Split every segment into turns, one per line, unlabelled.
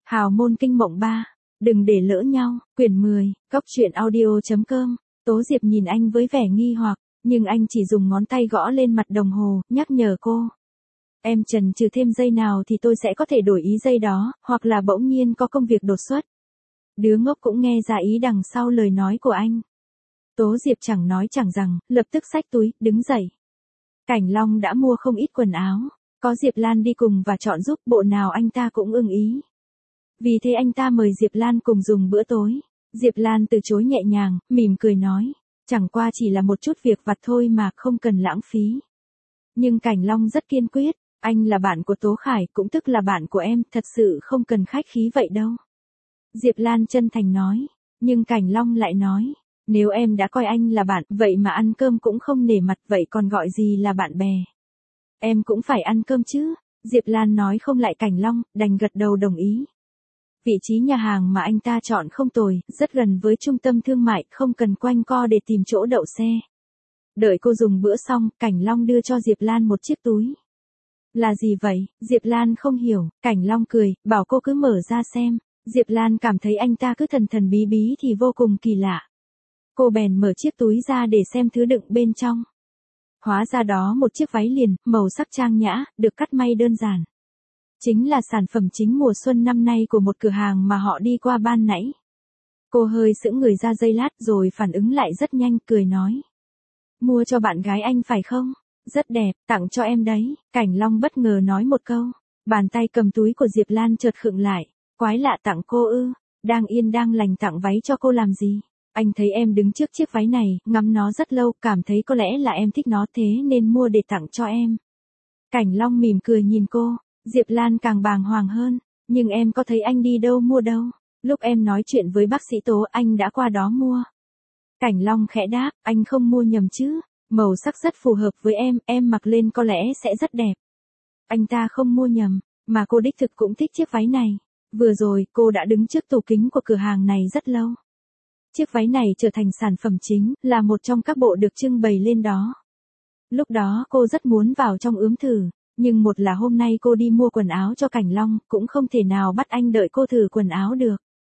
Hào môn kinh mộng 3. Đừng để lỡ nhau. Quyển 10. Cóc truyện audio.com. Tố Diệp nhìn anh với vẻ nghi hoặc, nhưng anh chỉ dùng ngón tay gõ lên mặt đồng hồ, nhắc nhở cô. Em chần chừ thêm giây nào thì tôi sẽ có thể đổi ý giây đó, hoặc là bỗng nhiên có công việc đột xuất. Đứa ngốc cũng nghe ra ý đằng sau lời nói của anh. Tố Diệp chẳng nói chẳng rằng, lập tức xách túi, đứng dậy. Cảnh Long đã mua không ít quần áo. Có Diệp Lan đi cùng và chọn giúp, bộ nào anh ta cũng ưng ý. Vì thế anh ta mời Diệp Lan cùng dùng bữa tối. Diệp Lan từ chối nhẹ nhàng, mỉm cười nói. Chẳng qua chỉ là một chút việc vặt thôi mà, không cần lãng phí. Nhưng Cảnh Long rất kiên quyết. Anh là bạn của Tố Khải, cũng tức là bạn của em, thật sự không cần khách khí vậy đâu. Diệp Lan chân thành nói. Nhưng Cảnh Long lại nói. Nếu em đã coi anh là bạn, vậy mà ăn cơm cũng không nể mặt, vậy còn gọi gì là bạn bè? Em cũng phải ăn cơm chứ. Diệp Lan nói không lại Cảnh Long, đành gật đầu đồng ý. Vị trí nhà hàng mà anh ta chọn không tồi, rất gần với trung tâm thương mại, không cần quanh co để tìm chỗ đậu xe. Đợi cô dùng bữa xong, Cảnh Long đưa cho Diệp Lan một chiếc túi. Là gì vậy? Diệp Lan không hiểu. Cảnh Long cười, bảo cô cứ mở ra xem. Diệp Lan cảm thấy anh ta cứ thần thần bí bí thì vô cùng kỳ lạ. Cô bèn mở chiếc túi ra để xem thứ đựng bên trong. Hóa ra đó một chiếc váy liền, màu sắc trang nhã, được cắt may đơn giản. Chính là sản phẩm chính mùa xuân năm nay của một cửa hàng mà họ đi qua ban nãy. Cô hơi sững người ra giây lát rồi phản ứng lại rất nhanh, cười nói. Mua cho bạn gái anh phải không? Rất đẹp, tặng cho em đấy. Cảnh Long bất ngờ nói một câu. Bàn tay cầm túi của Diệp Lan chợt khựng lại. Quái lạ, tặng cô ư? Đang yên đang lành tặng váy cho cô làm gì? Anh thấy em đứng trước chiếc váy này, ngắm nó rất lâu, cảm thấy có lẽ là em thích nó thế nên mua để tặng cho em. Cảnh Long mỉm cười nhìn cô. Diệp Lan càng bàng hoàng hơn. Nhưng em có thấy anh đi đâu mua đâu? Lúc em nói chuyện với bác sĩ Tố, anh đã qua đó mua. Cảnh Long khẽ đáp, anh không mua nhầm chứ? Màu sắc rất phù hợp với em mặc lên có lẽ sẽ rất đẹp. Anh ta không mua nhầm, mà cô đích thực cũng thích chiếc váy này. Vừa rồi, cô đã đứng trước tủ kính của cửa hàng này rất lâu. Chiếc váy này trở thành sản phẩm chính, là một trong các bộ được trưng bày lên đó. Lúc đó cô rất muốn vào trong ướm thử, nhưng một là hôm nay cô đi mua quần áo cho Cảnh Long, cũng không thể nào bắt anh đợi cô thử quần áo được.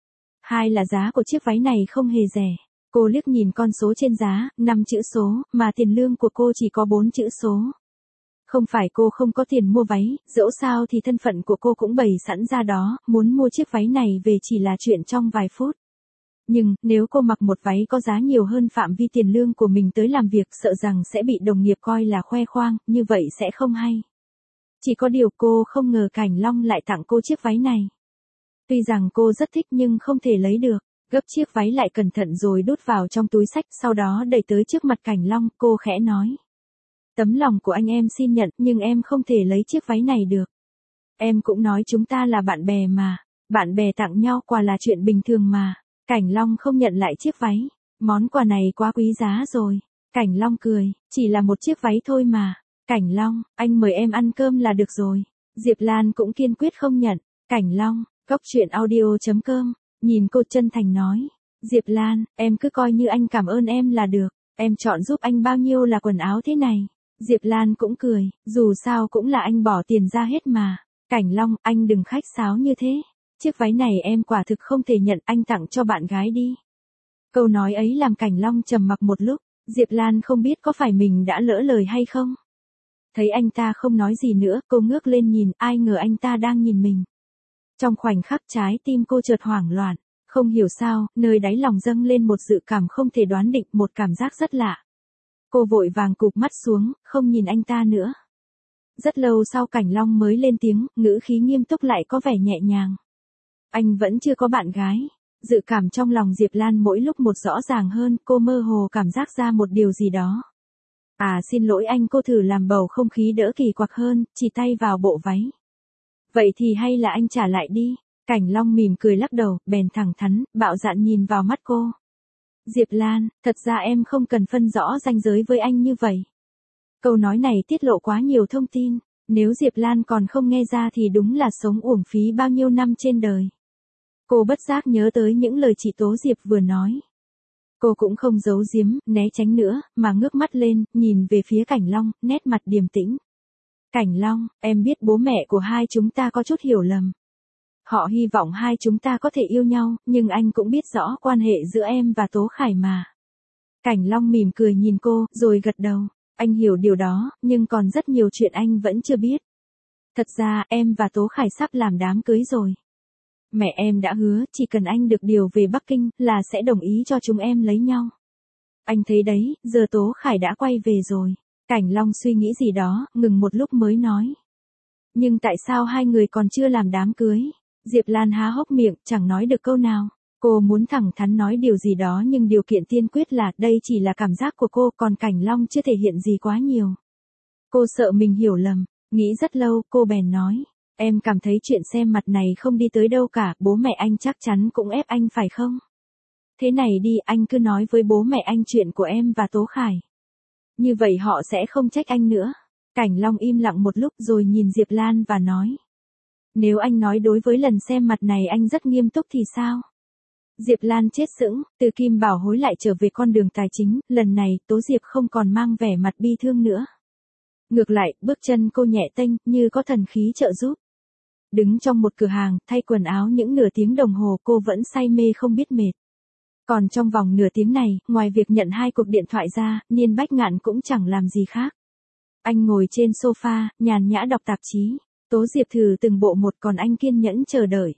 Hai là giá của chiếc váy này không hề rẻ. Cô liếc nhìn con số trên giá, 5 chữ số, mà tiền lương của cô chỉ có 4 chữ số. Không phải cô không có tiền mua váy, dẫu sao thì thân phận của cô cũng bày sẵn ra đó, muốn mua chiếc váy này về chỉ là chuyện trong vài phút. Nhưng, nếu cô mặc một váy có giá nhiều hơn phạm vi tiền lương của mình tới làm việc, sợ rằng sẽ bị đồng nghiệp coi là khoe khoang, như vậy sẽ không hay. Chỉ có điều cô không ngờ Cảnh Long lại tặng cô chiếc váy này. Tuy rằng cô rất thích nhưng không thể lấy được, gấp chiếc váy lại cẩn thận rồi đút vào trong túi xách, sau đó đẩy tới trước mặt Cảnh Long, cô khẽ nói. Tấm lòng của anh em xin nhận, nhưng em không thể lấy chiếc váy này được. Em cũng nói chúng ta là bạn bè mà, bạn bè tặng nhau quà là chuyện bình thường mà. Cảnh Long không nhận lại chiếc váy, món quà này quá quý giá rồi. Cảnh Long cười, chỉ là một chiếc váy thôi mà. Cảnh Long, anh mời em ăn cơm là được rồi. Diệp Lan cũng kiên quyết không nhận. Cảnh Long, cóc truyện audio.com, nhìn cô chân thành nói. Diệp Lan, em cứ coi như anh cảm ơn em là được. Em chọn giúp anh bao nhiêu là quần áo thế này. Diệp Lan cũng cười, dù sao cũng là anh bỏ tiền ra hết mà. Cảnh Long, anh đừng khách sáo như thế. Chiếc váy này em quả thực không thể nhận, anh tặng cho bạn gái đi. Câu nói ấy làm Cảnh Long trầm mặc một lúc, Diệp Lan không biết có phải mình đã lỡ lời hay không. Thấy anh ta không nói gì nữa, cô ngước lên nhìn, ai ngờ anh ta đang nhìn mình. Trong khoảnh khắc trái tim cô chợt hoảng loạn, không hiểu sao, nơi đáy lòng dâng lên một dự cảm không thể đoán định, một cảm giác rất lạ. Cô vội vàng cụp mắt xuống, không nhìn anh ta nữa. Rất lâu sau Cảnh Long mới lên tiếng, ngữ khí nghiêm túc lại có vẻ nhẹ nhàng. Anh vẫn chưa có bạn gái. Dự cảm trong lòng Diệp Lan mỗi lúc một rõ ràng hơn, cô mơ hồ cảm giác ra một điều gì đó. À xin lỗi anh, cô thử làm bầu không khí đỡ kỳ quặc hơn, chỉ tay vào bộ váy. Vậy thì hay là anh trả lại đi. Cảnh Long mỉm cười lắc đầu, bèn thẳng thắn, bạo dạn nhìn vào mắt cô. Diệp Lan, thật ra em không cần phân rõ ranh giới với anh như vậy. Câu nói này tiết lộ quá nhiều thông tin, nếu Diệp Lan còn không nghe ra thì đúng là sống uổng phí bao nhiêu năm trên đời. Cô bất giác nhớ tới những lời chị Tố Diệp vừa nói. Cô cũng không giấu giếm, né tránh nữa, mà ngước mắt lên, nhìn về phía Cảnh Long, nét mặt điềm tĩnh. Cảnh Long, em biết bố mẹ của hai chúng ta có chút hiểu lầm. Họ hy vọng hai chúng ta có thể yêu nhau, nhưng anh cũng biết rõ quan hệ giữa em và Tố Khải mà. Cảnh Long mỉm cười nhìn cô, rồi gật đầu. Anh hiểu điều đó, nhưng còn rất nhiều chuyện anh vẫn chưa biết. Thật ra, em và Tố Khải sắp làm đám cưới rồi. Mẹ em đã hứa, chỉ cần anh được điều về Bắc Kinh, là sẽ đồng ý cho chúng em lấy nhau. Anh thấy đấy, giờ Tố Khải đã quay về rồi. Cảnh Long suy nghĩ gì đó, ngừng một lúc mới nói. Nhưng tại sao hai người còn chưa làm đám cưới? Diệp Lan há hốc miệng, chẳng nói được câu nào. Cô muốn thẳng thắn nói điều gì đó nhưng điều kiện tiên quyết là đây chỉ là cảm giác của cô, còn Cảnh Long chưa thể hiện gì quá nhiều. Cô sợ mình hiểu lầm, nghĩ rất lâu, cô bèn nói. Em cảm thấy chuyện xem mặt này không đi tới đâu cả, bố mẹ anh chắc chắn cũng ép anh phải không? Thế này đi, anh cứ nói với bố mẹ anh chuyện của em và Tố Khải. Như vậy họ sẽ không trách anh nữa. Cảnh Long im lặng một lúc rồi nhìn Diệp Lan và nói. Nếu anh nói đối với lần xem mặt này anh rất nghiêm túc thì sao? Diệp Lan chết sững, từ Kim Bảo Hối lại trở về con đường tài chính, lần này Tố Diệp không còn mang vẻ mặt bi thương nữa. Ngược lại, bước chân cô nhẹ tênh, như có thần khí trợ giúp. Đứng trong một cửa hàng, thay quần áo những nửa tiếng đồng hồ cô vẫn say mê không biết mệt. Còn trong vòng nửa tiếng này, ngoài việc nhận 2 cuộc điện thoại ra, Niên Bách Ngạn cũng chẳng làm gì khác. Anh ngồi trên sofa, nhàn nhã đọc tạp chí. Tố Diệp thử từng bộ một còn anh kiên nhẫn chờ đợi.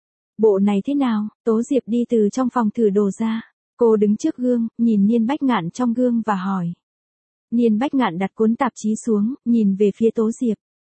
Bộ này thế nào? Tố Diệp đi từ trong phòng thử đồ ra. Cô đứng trước gương, nhìn Niên Bách Ngạn trong gương và hỏi. Niên Bách Ngạn đặt cuốn tạp chí xuống, nhìn về phía Tố Diệp.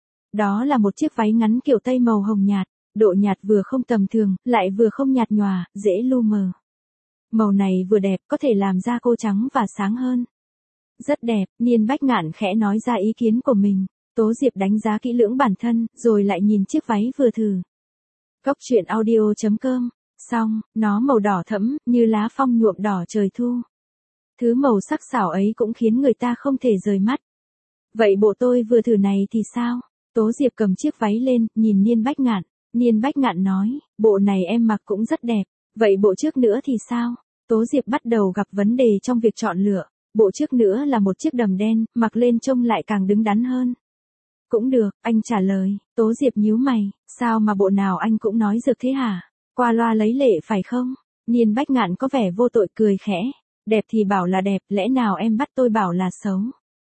Đó là một chiếc váy ngắn kiểu tây màu hồng nhạt, độ nhạt vừa không tầm thường, lại vừa không nhạt nhòa, dễ lu mờ. Màu này vừa đẹp, có thể làm da cô trắng và sáng hơn. Rất đẹp, Niên Bách Ngạn khẽ nói ra ý kiến của mình. Tố Diệp đánh giá kỹ lưỡng bản thân, rồi lại nhìn chiếc váy vừa thử. Góc truyện audio.com. Xong, nó màu đỏ thẫm, như lá phong nhuộm đỏ trời thu. Thứ màu sắc sảo ấy cũng khiến người ta không thể rời mắt. Vậy bộ tôi vừa thử này thì sao? Tố Diệp cầm chiếc váy lên, nhìn Niên Bách Ngạn. Niên Bách Ngạn nói, bộ này em mặc cũng rất đẹp. Vậy bộ trước nữa thì sao? Tố Diệp bắt đầu gặp vấn đề trong việc chọn lựa. Bộ trước nữa là một chiếc đầm đen, mặc lên trông lại càng đứng đắn hơn. Cũng được, anh trả lời. Tố Diệp nhíu mày, sao mà bộ nào anh cũng nói dược thế hả? Qua loa lấy lệ phải không? Niên Bách Ngạn có vẻ vô tội cười khẽ. Đẹp thì bảo là đẹp, lẽ nào em bắt tôi bảo là xấu?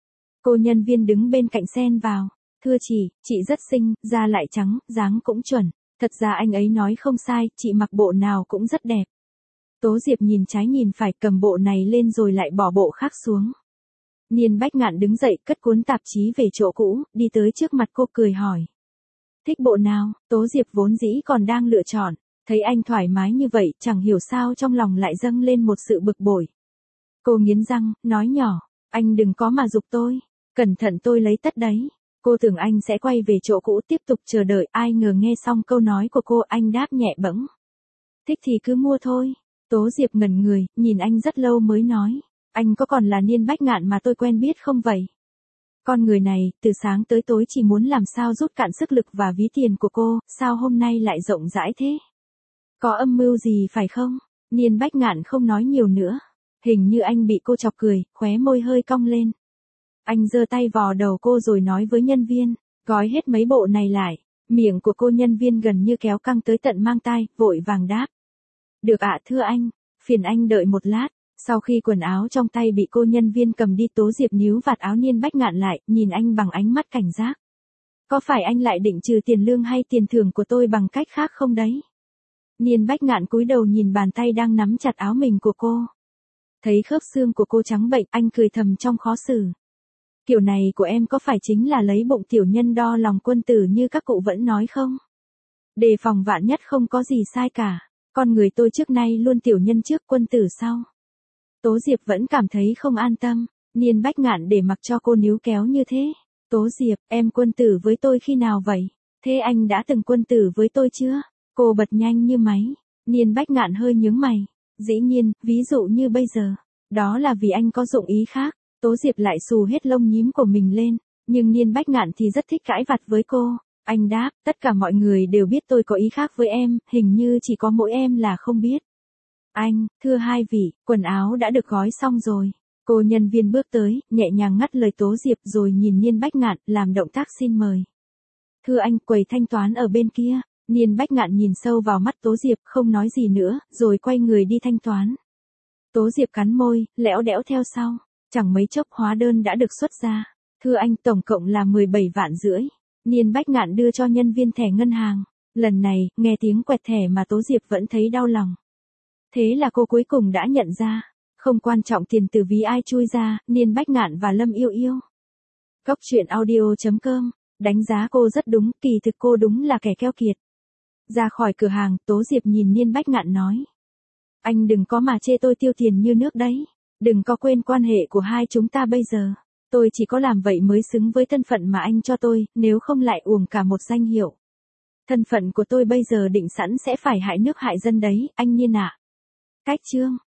Cô nhân viên đứng bên cạnh xen vào. Thưa chị rất xinh, da lại trắng, dáng cũng chuẩn. Thật ra anh ấy nói không sai, chị mặc bộ nào cũng rất đẹp. Tố Diệp nhìn trái nhìn phải, cầm bộ này lên rồi lại bỏ bộ khác xuống. Niên Bách Ngạn đứng dậy, cất cuốn tạp chí về chỗ cũ, đi tới trước mặt cô cười hỏi. Thích bộ nào? Tố Diệp vốn dĩ còn đang lựa chọn. Thấy anh thoải mái như vậy, chẳng hiểu sao trong lòng lại dâng lên một sự bực bội. Cô nghiến răng, nói nhỏ, anh đừng có mà giục tôi. Cẩn thận tôi lấy tất đấy. Cô tưởng anh sẽ quay về chỗ cũ tiếp tục chờ đợi, ai ngờ nghe xong câu nói của cô anh đáp nhẹ bẫng. Thích thì cứ mua thôi. Tố Diệp ngẩn người, nhìn anh rất lâu mới nói. Anh có còn là Niên Bách Ngạn mà tôi quen biết không vậy? Con người này, từ sáng tới tối chỉ muốn làm sao rút cạn sức lực và ví tiền của cô, sao hôm nay lại rộng rãi thế? Có âm mưu gì phải không? Niên Bách Ngạn không nói nhiều nữa. Hình như anh bị cô chọc cười, khóe môi hơi cong lên. Anh giơ tay vò đầu cô rồi nói với nhân viên, gói hết mấy bộ này lại. Miệng của cô nhân viên gần như kéo căng tới tận mang tai, vội vàng đáp. Được ạ thưa anh, phiền anh đợi một lát. Sau khi quần áo trong tay bị cô nhân viên cầm đi, Tố Diệp níu vạt áo Niên Bách Ngạn lại, nhìn anh bằng ánh mắt cảnh giác. Có phải anh lại định trừ tiền lương hay tiền thưởng của tôi bằng cách khác không đấy? Niên Bách Ngạn cúi đầu nhìn bàn tay đang nắm chặt áo mình của cô. Thấy khớp xương của cô trắng bệch, anh cười thầm trong khó xử. Kiểu này của em có phải chính là lấy bụng tiểu nhân đo lòng quân tử như các cụ vẫn nói không? Đề phòng vạn nhất không có gì sai cả. Con người tôi trước nay luôn tiểu nhân trước quân tử sau. Tố Diệp vẫn cảm thấy không an tâm. Niên Bách Ngạn để mặc cho cô níu kéo như thế. Tố Diệp, em quân tử với tôi khi nào vậy? Thế anh đã từng quân tử với tôi chưa? Cô bật nhanh như máy. Niên Bách Ngạn hơi nhướng mày. Dĩ nhiên, ví dụ như bây giờ. Đó là vì anh có dụng ý khác. Tố Diệp lại xù hết lông nhím của mình lên. Nhưng Niên Bách Ngạn thì rất thích cãi vặt với cô. Anh đáp, tất cả mọi người đều biết tôi có ý khác với em, hình như chỉ có mỗi em là không biết. Anh, thưa hai vị, quần áo đã được gói xong rồi. Cô nhân viên bước tới, nhẹ nhàng ngắt lời Tố Diệp rồi nhìn Niên Bách Ngạn, làm động tác xin mời. Thưa anh, quầy thanh toán ở bên kia. Niên Bách Ngạn nhìn sâu vào mắt Tố Diệp, không nói gì nữa, rồi quay người đi thanh toán. Tố Diệp cắn môi, lẽo đẽo theo sau. Chẳng mấy chốc hóa đơn đã được xuất ra. Thưa anh, tổng cộng là 17,5 vạn. Niên Bách Ngạn đưa cho nhân viên thẻ ngân hàng. Lần này, nghe tiếng quẹt thẻ mà Tố Diệp vẫn thấy đau lòng. Thế là cô cuối cùng đã nhận ra. Không quan trọng tiền từ ví ai chui ra, Niên Bách Ngạn và Lâm Yêu Yêu. Cốc truyện audio.com. Đánh giá cô rất đúng, kỳ thực cô đúng là kẻ keo kiệt. Ra khỏi cửa hàng, Tố Diệp nhìn Niên Bách Ngạn nói. Anh đừng có mà chê tôi tiêu tiền như nước đấy. Đừng có quên quan hệ của hai chúng ta bây giờ. Tôi chỉ có làm vậy mới xứng với thân phận mà anh cho tôi, nếu không lại uổng cả một danh hiệu. Thân phận của tôi bây giờ định sẵn sẽ phải hại nước hại dân đấy, anh Niên ạ. Cách chương.